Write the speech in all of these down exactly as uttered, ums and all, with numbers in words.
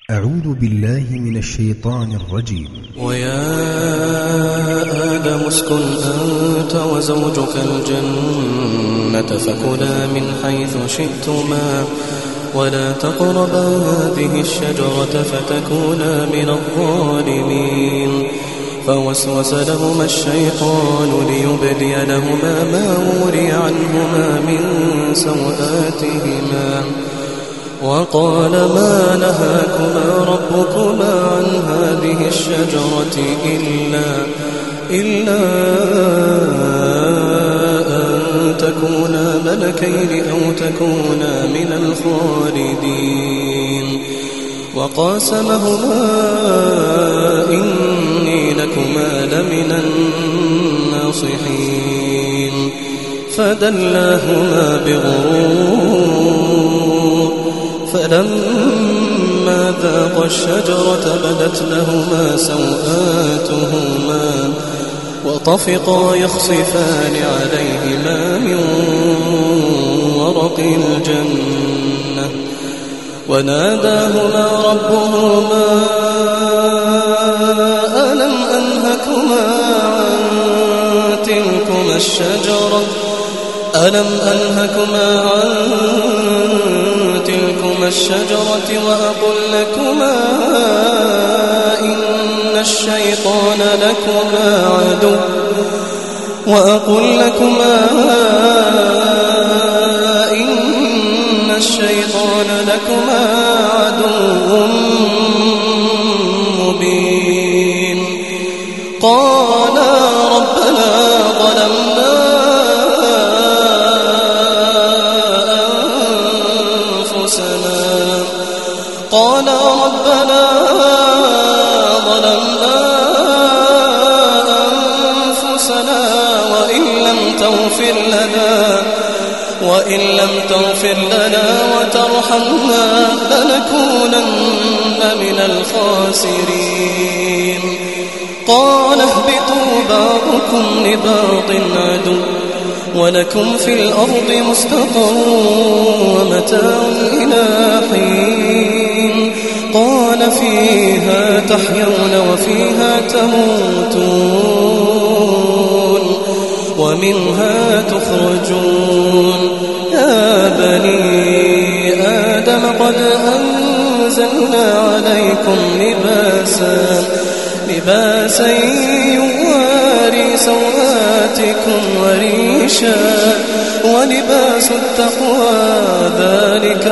أعوذ بالله من الشيطان الرجيم. ويا آدم اسكن أنت وزوجك الجنة فكلا من حيث شئتما ولا تقربا هذه الشجرة فتكونا من الظالمين. فوسوس لهما الشيطان ليبدي لهما ما وري عنهما من سوآتهما وقال ما نهاكما ربكما عن هذه الشجرة إلا, إلا أن تكونا ملكين أو تكونا من الخالدين. وقاسمهما إني لكما لمن الناصحين فدلاهما بغرور فلما ذاقا الشجرة بدت لهما سوآتهما وطفقا يخصفان عليهما من ورق الجنة وناداهما ربهما ألم أنهكما عن تلكما الشجرة ألم أنهكما عن تلكما الشجرة وأقل لكما إن الشيطان لكما عدو وأقل لكما إن الشيطان لكما عدو مبين. قالا ربنا ظلمنا قال ربنا ظلمنا أنفسنا وإن لم تغفر لنا وإن لم تغفر لنا وترحمنا لنكونن من الخاسرين. قال اهبطوا بعضكم لبعض عدو ولكم في الأرض مستقر ومتاع إلى حين. قال فيها تحيون وفيها تموتون ومنها تخرجون. يا بني آدم قد أنزلنا عليكم لباسا لباسا يواري سوآتكم وريشا ولباس التقوى ذلك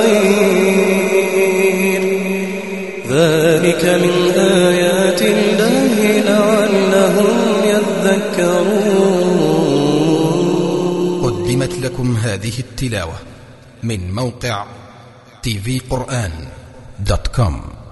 خير. ذلك من آيات الله لعلهم يذكرون. قدمت لكم هذه التلاوة من موقع تي في قرآن دوت كوم.